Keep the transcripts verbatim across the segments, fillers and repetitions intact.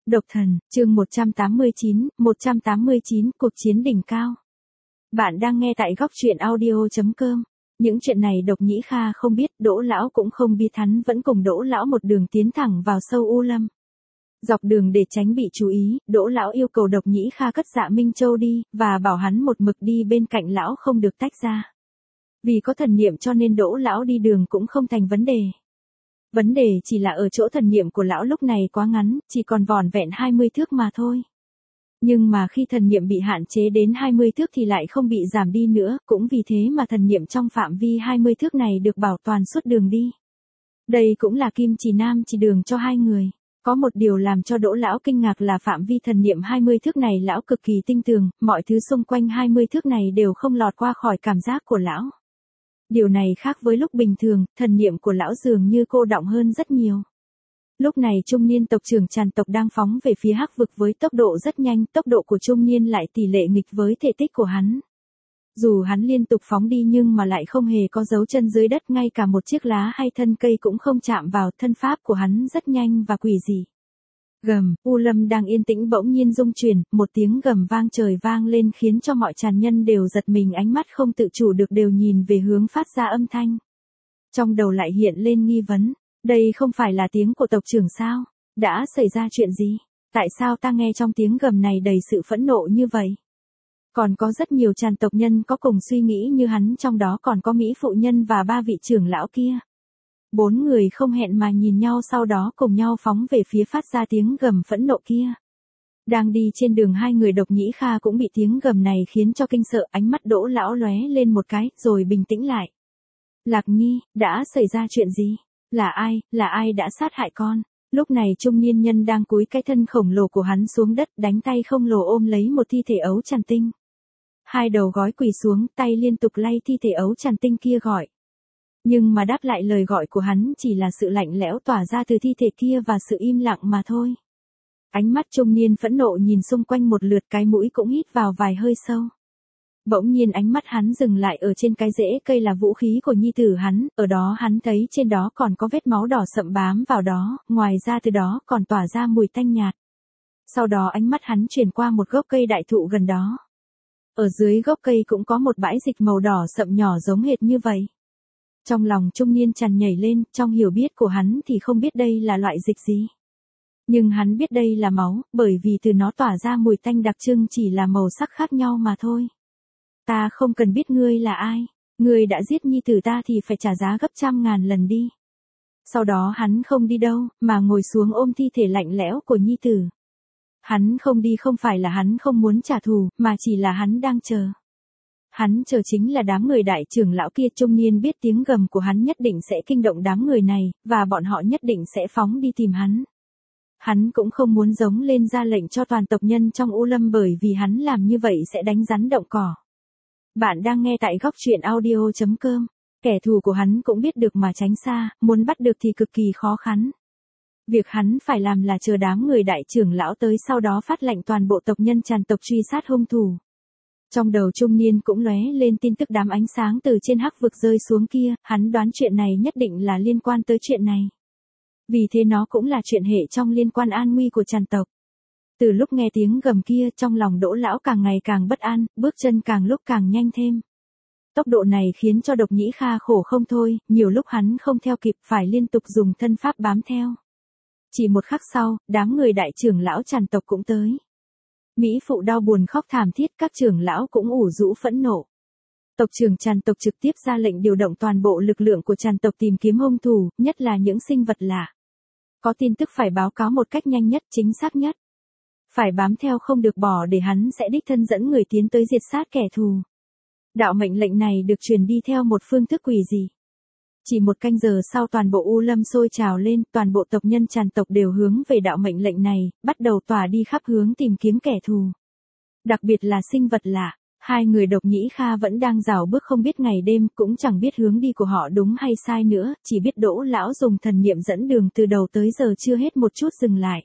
Độc thần, chương một trăm tám mươi chín, một trăm tám mươi chín, cuộc chiến đỉnh cao. Bạn đang nghe tại góc truyện audio chấm com. Những chuyện này Độc Nhĩ Kha không biết, Đỗ lão cũng không biết, hắn vẫn cùng Đỗ lão một đường tiến thẳng vào sâu U Lâm. Dọc đường để tránh bị chú ý, Đỗ lão yêu cầu Độc Nhĩ Kha cất Dạ Minh Châu đi, và bảo hắn một mực đi bên cạnh lão không được tách ra. Vì có thần niệm cho nên Đỗ lão đi đường cũng không thành vấn đề. Vấn đề chỉ là ở chỗ thần niệm của lão lúc này quá ngắn, chỉ còn vỏn vẹn hai mươi thước mà thôi. Nhưng mà khi thần niệm bị hạn chế đến hai mươi thước thì lại không bị giảm đi nữa, cũng vì thế mà thần niệm trong phạm vi hai mươi thước này được bảo toàn suốt đường đi. Đây cũng là kim chỉ nam chỉ đường cho hai người. Có một điều làm cho Đỗ lão kinh ngạc là phạm vi thần niệm hai mươi thước này lão cực kỳ tinh tường, mọi thứ xung quanh hai mươi thước này đều không lọt qua khỏi cảm giác của lão. Điều này khác với lúc bình thường, thần niệm của lão dường như cô đọng hơn rất nhiều. Lúc này trung niên tộc trưởng Tràn tộc đang phóng về phía Hắc vực với tốc độ rất nhanh, tốc độ của trung niên lại tỷ lệ nghịch với thể tích của hắn. Dù hắn liên tục phóng đi nhưng mà lại không hề có dấu chân dưới đất, ngay cả một chiếc lá hay thân cây cũng không chạm vào, thân pháp của hắn rất nhanh và quỷ dị. Gầm, U Lâm đang yên tĩnh bỗng nhiên rung chuyển, một tiếng gầm vang trời vang lên khiến cho mọi tràn nhân đều giật mình, ánh mắt không tự chủ được đều nhìn về hướng phát ra âm thanh. Trong đầu lại hiện lên nghi vấn, đây không phải là tiếng của tộc trưởng sao? Đã xảy ra chuyện gì? Tại sao ta nghe trong tiếng gầm này đầy sự phẫn nộ như vậy? Còn có rất nhiều Tràn tộc nhân có cùng suy nghĩ như hắn, trong đó còn có Mỹ phụ nhân và ba vị trưởng lão kia. Bốn người không hẹn mà nhìn nhau, sau đó cùng nhau phóng về phía phát ra tiếng gầm phẫn nộ kia. Đang đi trên đường, hai người Độc Nhĩ Kha cũng bị tiếng gầm này khiến cho kinh sợ, ánh mắt Đỗ lão lóe lên một cái, rồi bình tĩnh lại. Lạc Nhi, đã xảy ra chuyện gì? Là ai, là ai đã sát hại con? Lúc này trung niên nhân đang cúi cái thân khổng lồ của hắn xuống đất, đánh tay không lồ ôm lấy một thi thể ấu tràn tinh. Hai đầu gối quỳ xuống, tay liên tục lay thi thể ấu tràn tinh kia gọi. Nhưng mà đáp lại lời gọi của hắn chỉ là sự lạnh lẽo tỏa ra từ thi thể kia và sự im lặng mà thôi. Ánh mắt trung niên phẫn nộ nhìn xung quanh một lượt, cái mũi cũng hít vào vài hơi sâu. Bỗng nhiên ánh mắt hắn dừng lại ở trên cái rễ cây là vũ khí của nhi tử hắn, ở đó hắn thấy trên đó còn có vết máu đỏ sậm bám vào đó, ngoài ra từ đó còn tỏa ra mùi tanh nhạt. Sau đó ánh mắt hắn chuyển qua một gốc cây đại thụ gần đó. Ở dưới gốc cây cũng có một bãi dịch màu đỏ sậm nhỏ giống hệt như vậy. Trong lòng trung niên Tràn nhảy lên, trong hiểu biết của hắn thì không biết đây là loại dịch gì. Nhưng hắn biết đây là máu, bởi vì từ nó tỏa ra mùi tanh đặc trưng, chỉ là màu sắc khác nhau mà thôi. Ta không cần biết ngươi là ai, ngươi đã giết nhi tử ta thì phải trả giá gấp trăm ngàn lần đi. Sau đó hắn không đi đâu, mà ngồi xuống ôm thi thể lạnh lẽo của nhi tử. Hắn không đi không phải là hắn không muốn trả thù, mà chỉ là hắn đang chờ. Hắn chờ chính là đám người đại trưởng lão kia. Trung niên biết tiếng gầm của hắn nhất định sẽ kinh động đám người này, và bọn họ nhất định sẽ phóng đi tìm hắn. Hắn cũng không muốn giống lên ra lệnh cho toàn tộc nhân trong U Lâm, bởi vì hắn làm như vậy sẽ đánh rắn động cỏ. Bạn đang nghe tại góc truyện audio chấm com. Kẻ thù của hắn cũng biết được mà tránh xa, muốn bắt được thì cực kỳ khó khăn. Việc hắn phải làm là chờ đám người đại trưởng lão tới, sau đó phát lệnh toàn bộ tộc nhân Tràn tộc truy sát hung thủ. Trong đầu trung niên cũng lóe lên tin tức đám ánh sáng từ trên Hắc vực rơi xuống kia, hắn đoán chuyện này nhất định là liên quan tới chuyện này. Vì thế nó cũng là chuyện hệ trong liên quan an nguy của Tràn tộc. Từ lúc nghe tiếng gầm kia, trong lòng Đỗ lão càng ngày càng bất an, bước chân càng lúc càng nhanh thêm. Tốc độ này khiến cho Độc Nhĩ Kha khổ không thôi, nhiều lúc hắn không theo kịp, phải liên tục dùng thân pháp bám theo. Chỉ một khắc sau, đám người đại trưởng lão Tràn tộc cũng tới. Mỹ phụ đau buồn khóc thảm thiết, các trưởng lão cũng ủ rũ phẫn nộ. Tộc trưởng Tràn tộc trực tiếp ra lệnh điều động toàn bộ lực lượng của Tràn tộc tìm kiếm hung thủ, nhất là những sinh vật lạ. Có tin tức phải báo cáo một cách nhanh nhất, chính xác nhất. Phải bám theo không được bỏ, để hắn sẽ đích thân dẫn người tiến tới diệt sát kẻ thù. Đạo mệnh lệnh này được truyền đi theo một phương thức quỷ dị. Chỉ một canh giờ sau, toàn bộ U Lâm sôi trào lên, toàn bộ tộc nhân Tràn tộc đều hướng về đạo mệnh lệnh này, bắt đầu tỏa đi khắp hướng tìm kiếm kẻ thù. Đặc biệt là sinh vật lạ, hai người Độc Nhĩ Kha vẫn đang rảo bước không biết ngày đêm, cũng chẳng biết hướng đi của họ đúng hay sai nữa, chỉ biết Đỗ lão dùng thần niệm dẫn đường từ đầu tới giờ chưa hết một chút dừng lại.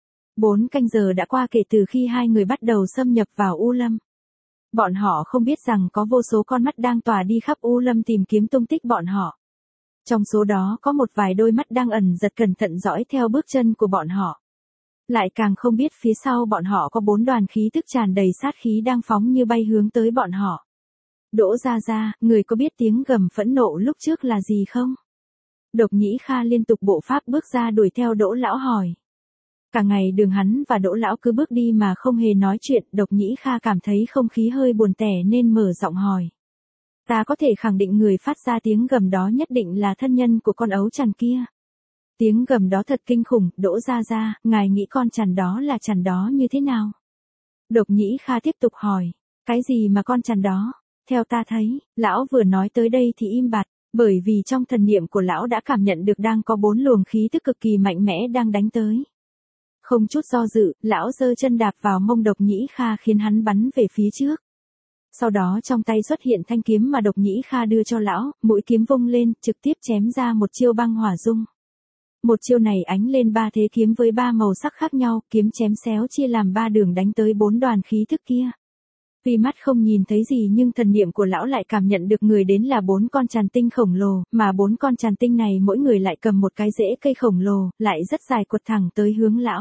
Bốn canh giờ đã qua kể từ khi hai người bắt đầu xâm nhập vào U Lâm. Bọn họ không biết rằng có vô số con mắt đang tỏa đi khắp U Lâm tìm kiếm tung tích bọn họ. Trong số đó có một vài đôi mắt đang ẩn giật cẩn thận dõi theo bước chân của bọn họ. Lại càng không biết phía sau bọn họ có bốn đoàn khí tức tràn đầy sát khí đang phóng như bay hướng tới bọn họ. Đỗ Gia Gia, người có biết tiếng gầm phẫn nộ lúc trước là gì không? Độc Nhĩ Kha liên tục bộ pháp bước ra đuổi theo Đỗ lão hỏi. Cả ngày đường hắn và Đỗ lão cứ bước đi mà không hề nói chuyện, Độc Nhĩ Kha cảm thấy không khí hơi buồn tẻ nên mở giọng hỏi. Ta có thể khẳng định người phát ra tiếng gầm đó nhất định là thân nhân của con ấu chằn kia. Tiếng gầm đó thật kinh khủng, Đỗ Gia Gia, ngài nghĩ con chằn đó là chằn đó như thế nào? Độc Nhĩ Kha tiếp tục hỏi, cái gì mà con chằn đó? Theo ta thấy, lão vừa nói tới đây thì im bặt, bởi vì trong thần niệm của lão đã cảm nhận được đang có bốn luồng khí tức cực kỳ mạnh mẽ đang đánh tới. Không chút do dự, lão giơ chân đạp vào mông Độc Nhĩ Kha khiến hắn bắn về phía trước. Sau đó trong tay xuất hiện thanh kiếm mà Độc Nhĩ Kha đưa cho lão, mũi kiếm vung lên, trực tiếp chém ra một chiêu băng hỏa dung. Một chiêu này ánh lên ba thế kiếm với ba màu sắc khác nhau, kiếm chém xéo chia làm ba đường đánh tới bốn đoàn khí thức kia. Vì mắt không nhìn thấy gì nhưng thần niệm của lão lại cảm nhận được người đến là bốn con tràn tinh khổng lồ, mà bốn con tràn tinh này mỗi người lại cầm một cái rễ cây khổng lồ, lại rất dài quật thẳng tới hướng lão.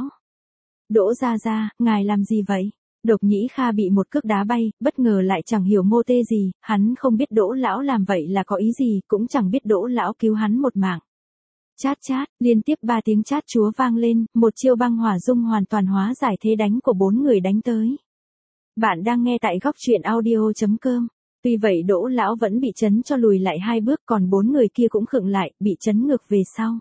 Đỗ Gia Gia, ngài làm gì vậy? Độc Nhĩ Kha bị một cước đá bay, bất ngờ lại chẳng hiểu mô tê gì, hắn không biết Đỗ lão làm vậy là có ý gì, cũng chẳng biết Đỗ lão cứu hắn một mạng. Chát chát, liên tiếp ba tiếng chát chúa vang lên, một chiêu băng hỏa dung hoàn toàn hóa giải thế đánh của bốn người đánh tới. Bạn đang nghe tại góc truyện audio chấm com. Tuy vậy Đỗ lão vẫn bị chấn cho lùi lại hai bước, còn bốn người kia cũng khựng lại, bị chấn ngược về sau.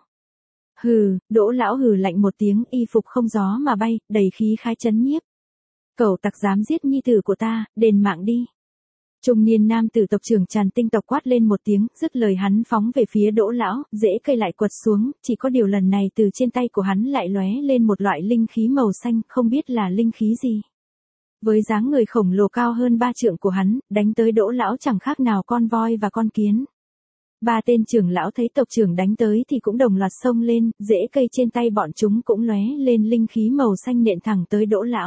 Hừ, Đỗ lão hừ lạnh một tiếng, y phục không gió mà bay, đầy khí khái chấn nhiếp. Cẩu tặc dám giết nhi tử của ta, đền mạng đi. Trung niên nam tử tộc trưởng Tràn Tinh tộc quát lên một tiếng, dứt lời hắn phóng về phía Đỗ lão, rễ cây lại quật xuống, chỉ có điều lần này từ trên tay của hắn lại lóe lên một loại linh khí màu xanh, không biết là linh khí gì. Với dáng người khổng lồ cao hơn ba trượng của hắn, đánh tới Đỗ lão chẳng khác nào con voi và con kiến. Ba tên trưởng lão thấy tộc trưởng đánh tới thì cũng đồng loạt xông lên, rễ cây trên tay bọn chúng cũng lóe lên linh khí màu xanh nện thẳng tới Đỗ lão.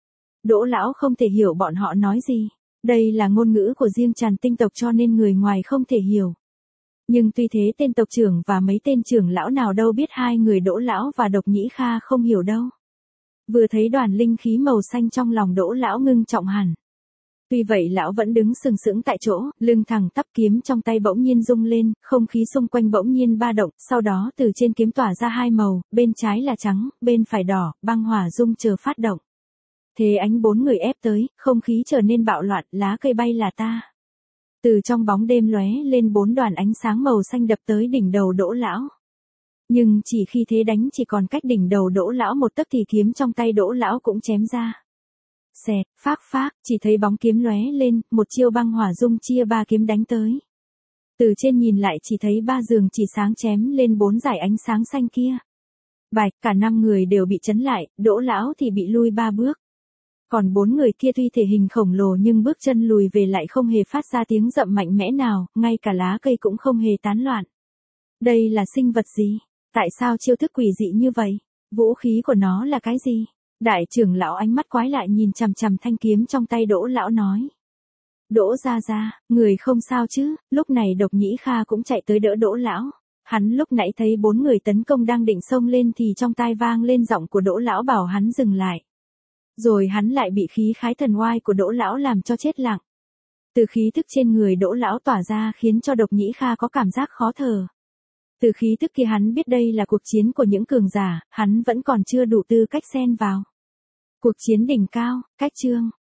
Đỗ lão không thể hiểu bọn họ nói gì. Đây là ngôn ngữ của riêng Tràn Tinh tộc cho nên người ngoài không thể hiểu. Nhưng tuy thế tên tộc trưởng và mấy tên trưởng lão nào đâu biết hai người Đỗ lão và Độc Nhĩ Kha không hiểu đâu. Vừa thấy đoàn linh khí màu xanh trong lòng Đỗ lão ngưng trọng hẳn. Tuy vậy lão vẫn đứng sừng sững tại chỗ, lưng thẳng tắp, kiếm trong tay bỗng nhiên rung lên, không khí xung quanh bỗng nhiên ba động, sau đó từ trên kiếm tỏa ra hai màu, bên trái là trắng, bên phải đỏ, băng hỏa dung chờ phát động. Thế ánh bốn người ép tới, không khí trở nên bạo loạn, lá cây bay là ta. Từ trong bóng đêm lóe lên bốn đoàn ánh sáng màu xanh đập tới đỉnh đầu Đỗ lão. Nhưng chỉ khi thế đánh chỉ còn cách đỉnh đầu Đỗ lão một tấc thì kiếm trong tay Đỗ lão cũng chém ra. Xẹt, phác phác, chỉ thấy bóng kiếm lóe lên, một chiêu băng hỏa dung chia ba kiếm đánh tới. Từ trên nhìn lại chỉ thấy ba giường chỉ sáng chém lên bốn dải ánh sáng xanh kia. Bạch, cả năm người đều bị chấn lại, Đỗ lão thì bị lui ba bước. Còn bốn người kia tuy thể hình khổng lồ nhưng bước chân lùi về lại không hề phát ra tiếng rậm mạnh mẽ nào, ngay cả lá cây cũng không hề tán loạn. Đây là sinh vật gì? Tại sao chiêu thức quỷ dị như vậy? Vũ khí của nó là cái gì? Đại trưởng lão ánh mắt quái lại nhìn chằm chằm thanh kiếm trong tay Đỗ lão nói. Đỗ Gia Gia, người không sao chứ? Lúc này Độc Nhĩ Kha cũng chạy tới đỡ Đỗ lão. Hắn lúc nãy thấy bốn người tấn công đang định xông lên thì trong tai vang lên giọng của Đỗ lão bảo hắn dừng lại. Rồi hắn lại bị khí khái thần oai của Đỗ lão làm cho chết lặng. Từ khí thức trên người Đỗ lão tỏa ra khiến cho Độc Nhĩ Kha có cảm giác khó thở. Từ khí thức kia hắn biết đây là cuộc chiến của những cường giả, hắn vẫn còn chưa đủ tư cách xen vào. Cuộc chiến đỉnh cao, cách chương.